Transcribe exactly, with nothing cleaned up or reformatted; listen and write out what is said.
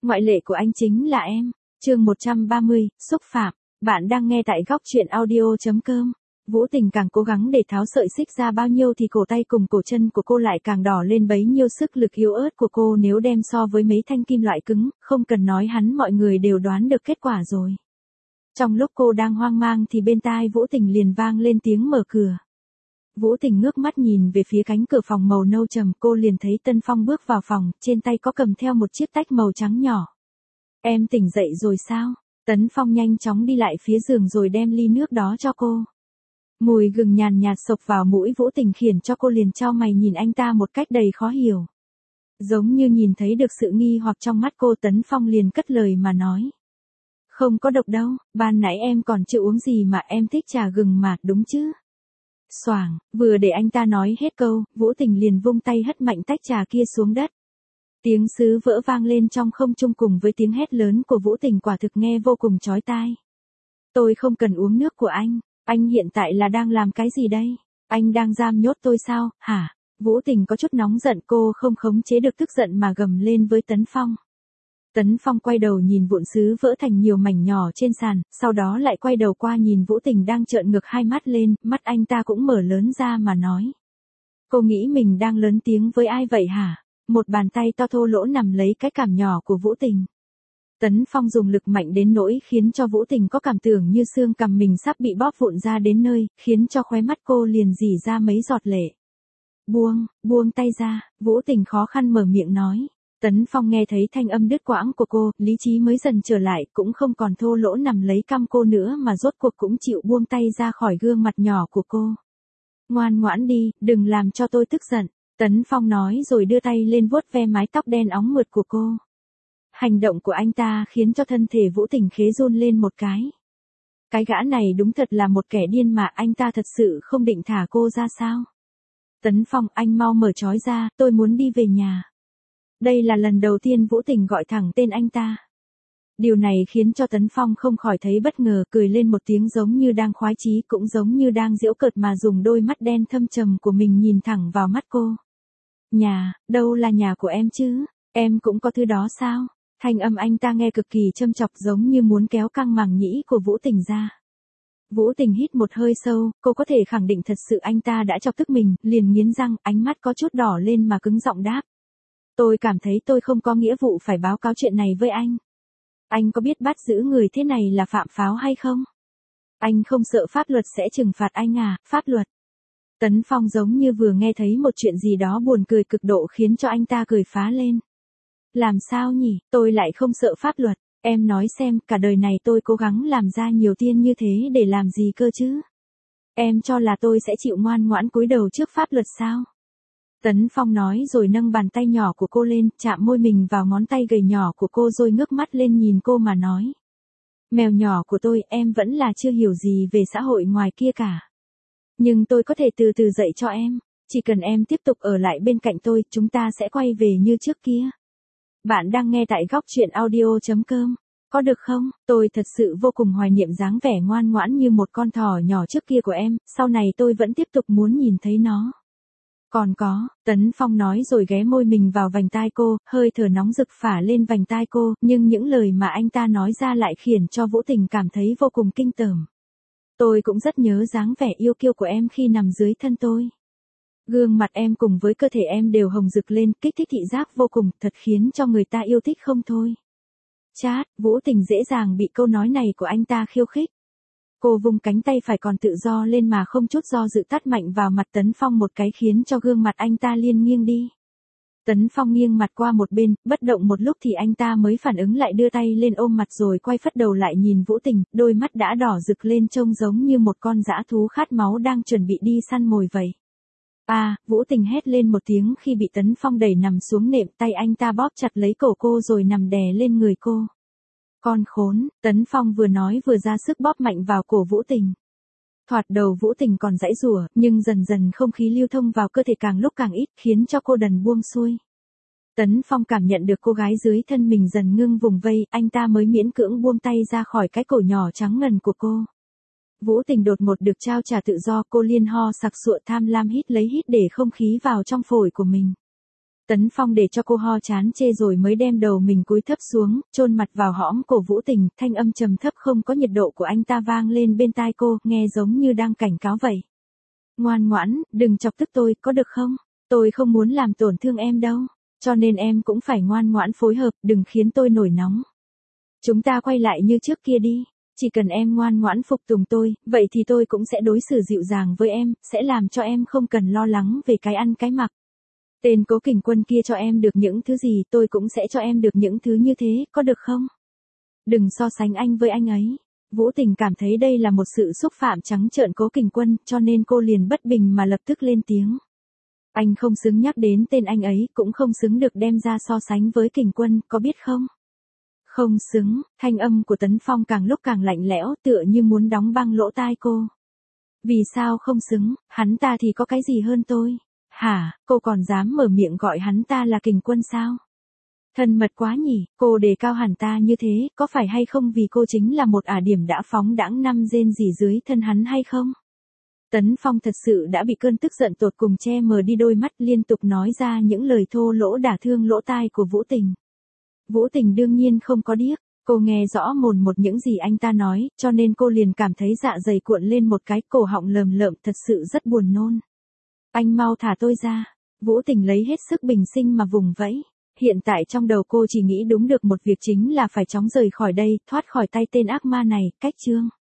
Ngoại lệ của anh chính là em. Chương một trăm ba mươi, xúc phạm. Bạn đang nghe tại góc truyện audio chấm com. Vũ Tình càng cố gắng để tháo sợi xích ra bao nhiêu thì cổ tay cùng cổ chân của cô lại càng đỏ lên bấy nhiêu, sức lực yếu ớt của cô nếu đem so với mấy thanh kim loại cứng, không cần nói hắn mọi người đều đoán được kết quả rồi. Trong lúc cô đang hoang mang thì bên tai Vũ Tình liền vang lên tiếng mở cửa. Vũ Tình ngước mắt nhìn về phía cánh cửa phòng màu nâu trầm, cô liền thấy Tân Phong bước vào phòng, trên tay có cầm theo một chiếc tách màu trắng nhỏ. Em tỉnh dậy rồi sao? Tấn Phong nhanh chóng đi lại phía giường rồi đem ly nước đó cho cô. Mùi gừng nhàn nhạt xộc vào mũi Vũ Tình khiến cho cô liền chau mày nhìn anh ta một cách đầy khó hiểu. Giống như nhìn thấy được sự nghi hoặc trong mắt cô, Tấn Phong liền cất lời mà nói. Không có độc đâu, ban nãy em còn chưa uống gì mà, em thích trà gừng mà, đúng chứ? Xoảng, vừa để anh ta nói hết câu, Vũ Tình liền vung tay hất mạnh tách trà kia xuống đất. Tiếng sứ vỡ vang lên trong không trung cùng với tiếng hét lớn của Vũ Tình quả thực nghe vô cùng chói tai. Tôi không cần uống nước của anh, anh hiện tại là đang làm cái gì đây? Anh đang giam nhốt tôi sao, hả? Vũ Tình có chút nóng giận, cô không khống chế được tức giận mà gầm lên với Tấn Phong. Tấn Phong quay đầu nhìn vụn sứ vỡ thành nhiều mảnh nhỏ trên sàn, sau đó lại quay đầu qua nhìn Vũ Tình đang trợn ngược hai mắt lên, mắt anh ta cũng mở lớn ra mà nói. Cô nghĩ mình đang lớn tiếng với ai vậy hả? Một bàn tay to thô lỗ nằm lấy cái cằm nhỏ của Vũ Tình. Tấn Phong dùng lực mạnh đến nỗi khiến cho Vũ Tình có cảm tưởng như xương cằm mình sắp bị bóp vụn ra đến nơi, khiến cho khóe mắt cô liền rỉ ra mấy giọt lệ. Buông, buông tay ra, Vũ Tình khó khăn mở miệng nói. Tấn Phong nghe thấy thanh âm đứt quãng của cô, lý trí mới dần trở lại, cũng không còn thô lỗ nằm lấy cằm cô nữa mà rốt cuộc cũng chịu buông tay ra khỏi gương mặt nhỏ của cô. Ngoan ngoãn đi, đừng làm cho tôi tức giận, Tấn Phong nói rồi đưa tay lên vuốt ve mái tóc đen óng mượt của cô. Hành động của anh ta khiến cho thân thể Vũ Tình khế run lên một cái. Cái gã này đúng thật là một kẻ điên mà, anh ta thật sự không định thả cô ra sao? Tấn Phong, anh mau mở trói ra, tôi muốn đi về nhà. Đây là lần đầu tiên Vũ Tình gọi thẳng tên anh ta. Điều này khiến cho Tấn Phong không khỏi thấy bất ngờ, cười lên một tiếng giống như đang khoái chí cũng giống như đang giễu cợt mà dùng đôi mắt đen thâm trầm của mình nhìn thẳng vào mắt cô. Nhà, đâu là nhà của em chứ? Em cũng có thứ đó sao? Thanh âm anh ta nghe cực kỳ châm chọc giống như muốn kéo căng màng nhĩ của Vũ Tình ra. Vũ Tình hít một hơi sâu, cô có thể khẳng định thật sự anh ta đã chọc tức mình, liền nghiến răng, ánh mắt có chút đỏ lên mà cứng giọng đáp. Tôi cảm thấy tôi không có nghĩa vụ phải báo cáo chuyện này với anh. Anh có biết bắt giữ người thế này là phạm pháo hay không? Anh không sợ pháp luật sẽ trừng phạt anh à, pháp luật. Tấn Phong giống như vừa nghe thấy một chuyện gì đó buồn cười cực độ khiến cho anh ta cười phá lên. Làm sao nhỉ, tôi lại không sợ pháp luật, em nói xem, cả đời này tôi cố gắng làm ra nhiều tiền như thế để làm gì cơ chứ? Em cho là tôi sẽ chịu ngoan ngoãn cúi đầu trước pháp luật sao? Tấn Phong nói rồi nâng bàn tay nhỏ của cô lên, chạm môi mình vào ngón tay gầy nhỏ của cô rồi ngước mắt lên nhìn cô mà nói. Mèo nhỏ của tôi, em vẫn là chưa hiểu gì về xã hội ngoài kia cả. Nhưng tôi có thể từ từ dạy cho em, chỉ cần em tiếp tục ở lại bên cạnh tôi, chúng ta sẽ quay về như trước kia. Bạn đang nghe tại góc truyện audio chấm com. Có được không? Tôi thật sự vô cùng hoài niệm dáng vẻ ngoan ngoãn như một con thỏ nhỏ trước kia của em, sau này tôi vẫn tiếp tục muốn nhìn thấy nó. Còn có, Tấn Phong nói rồi ghé môi mình vào vành tai cô, hơi thở nóng rực phả lên vành tai cô, nhưng những lời mà anh ta nói ra lại khiến cho Vũ Tình cảm thấy vô cùng kinh tởm. Tôi cũng rất nhớ dáng vẻ yêu kiêu của em khi nằm dưới thân tôi. Gương mặt em cùng với cơ thể em đều hồng rực lên, kích thích thị giác vô cùng, thật khiến cho người ta yêu thích không thôi. Chát, Vũ Tình dễ dàng bị câu nói này của anh ta khiêu khích. Cô vung cánh tay phải còn tự do lên mà không chút do dự tát mạnh vào mặt Tấn Phong một cái khiến cho gương mặt anh ta liên nghiêng đi. Tấn Phong nghiêng mặt qua một bên, bất động một lúc thì anh ta mới phản ứng lại đưa tay lên ôm mặt rồi quay phất đầu lại nhìn Vũ Tình, đôi mắt đã đỏ rực lên trông giống như một con dã thú khát máu đang chuẩn bị đi săn mồi vậy. À, Vũ Tình hét lên một tiếng khi bị Tấn Phong đẩy nằm xuống nệm, tay anh ta bóp chặt lấy cổ cô rồi nằm đè lên người cô. Con khốn, Tấn Phong vừa nói vừa ra sức bóp mạnh vào cổ Vũ Tình. Thoạt đầu Vũ Tình còn giãy giụa, nhưng dần dần không khí lưu thông vào cơ thể càng lúc càng ít, khiến cho cô đần buông xuôi. Tấn Phong cảm nhận được cô gái dưới thân mình dần ngưng vùng vây, anh ta mới miễn cưỡng buông tay ra khỏi cái cổ nhỏ trắng ngần của cô. Vũ Tình đột ngột được trao trả tự do, cô liên ho sặc sụa tham lam hít lấy hít để không khí vào trong phổi của mình. Tấn Phong để cho cô ho chán chê rồi mới đem đầu mình cúi thấp xuống, chôn mặt vào hõm cổ Vũ Tình, thanh âm trầm thấp không có nhiệt độ của anh ta vang lên bên tai cô, nghe giống như đang cảnh cáo vậy. Ngoan ngoãn, đừng chọc tức tôi, có được không? Tôi không muốn làm tổn thương em đâu, cho nên em cũng phải ngoan ngoãn phối hợp, đừng khiến tôi nổi nóng. Chúng ta quay lại như trước kia đi, chỉ cần em ngoan ngoãn phục tùng tôi, vậy thì tôi cũng sẽ đối xử dịu dàng với em, sẽ làm cho em không cần lo lắng về cái ăn cái mặc. Tên Cố Kình Quân kia cho em được những thứ gì, tôi cũng sẽ cho em được những thứ như thế, có được không? Đừng so sánh anh với anh ấy. Vũ Tình cảm thấy đây là một sự xúc phạm trắng trợn Cố Kình Quân, cho nên cô liền bất bình mà lập tức lên tiếng. Anh không xứng nhắc đến tên anh ấy, cũng không xứng được đem ra so sánh với Kình Quân, có biết không? Không xứng, thanh âm của Tấn Phong càng lúc càng lạnh lẽo, tựa như muốn đóng băng lỗ tai cô. Vì sao không xứng, hắn ta thì có cái gì hơn tôi? Hả, cô còn dám mở miệng gọi hắn ta là Kình Quân sao? Thân mật quá nhỉ, cô đề cao hẳn ta như thế, có phải hay không vì cô chính là một ả điểm đã phóng đãng năm rên rỉ dưới thân hắn hay không? Tấn Phong thật sự đã bị cơn tức giận tột cùng che mờ đi đôi mắt, liên tục nói ra những lời thô lỗ đả thương lỗ tai của Vũ Tình. Vũ Tình đương nhiên không có điếc, cô nghe rõ mồn một những gì anh ta nói, cho nên cô liền cảm thấy dạ dày cuộn lên một cái, cổ họng lờm lợm, thật sự rất buồn nôn. Anh mau thả tôi ra. Vũ Tình lấy hết sức bình sinh mà vùng vẫy. Hiện tại trong đầu cô chỉ nghĩ đúng được một việc, chính là phải chóng rời khỏi đây, thoát khỏi tay tên ác ma này, cách chương.